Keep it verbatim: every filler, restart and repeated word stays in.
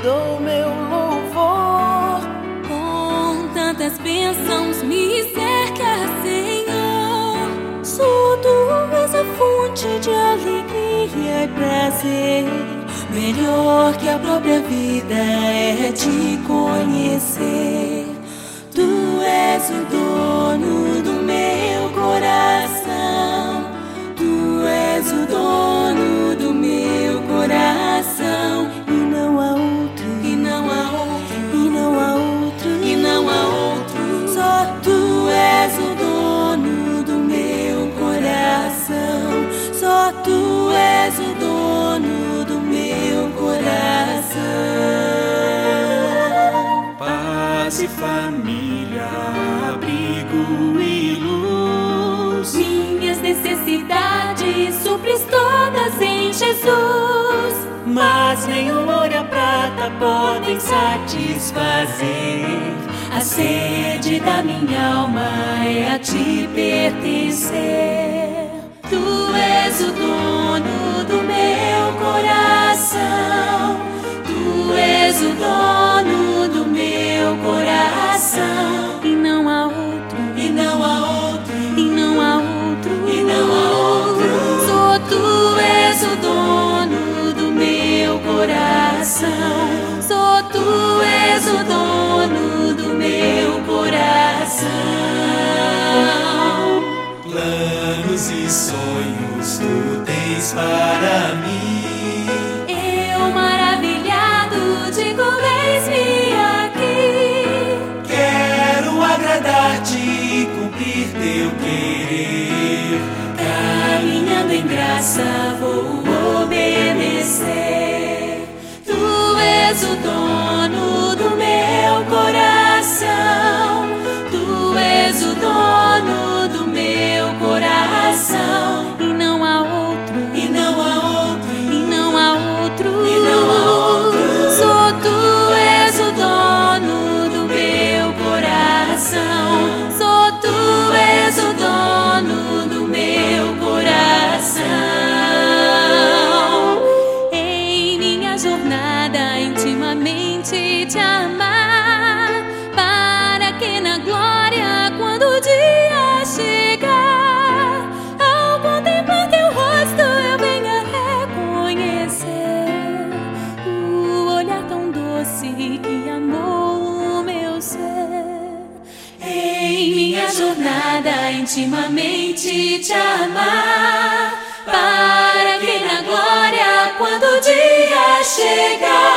dou meu louvor. Com tantas bênçãos me cerca, Senhor. Só Tu és a fonte de alegria e prazer. Melhor que a própria vida é Te conhecer. Tu és o dono do meu coração. Tu és o dono do meu coração. E não há outro, e não há outro, e não há outro, e não há outro. Só Tu és o dono do meu coração. Só Tu és o dono do meu coração. Paz e família, abrigo e luz. Minhas necessidades supres todas em Jesus. Mas nenhum ouro e a prata podem satisfazer. A sede da minha alma é a Te pertencer. Tu és o dono do meu coração. Tu és o dono do meu coração. E não há outro, E não há outro, e não há outro, e não há outro. Só Tu és o dono do meu coração. Só Tu és o dono do meu coração. Planos e sonhos Tu tens para mim. Eu maravilhado digo, eis-me aqui. Quero agradar-te e cumprir Teu querer. Caminhando em graça vou obedecer. Tu és o dono do meu coração. Tu és o dono do meu coração. E não há outro, E não há outro, e não há outro, e não há outro. Só Tu és o dono do meu coração. Só Tu és o dono do meu coração. Em minha jornada intimamente Te amar, para que na glória, quando o dia chegar, ao contemplar Teu rosto eu venha reconhecer o olhar tão doce que amou o meu ser. Em minha jornada intimamente Te amar, para que na glória, quando o dia chegar,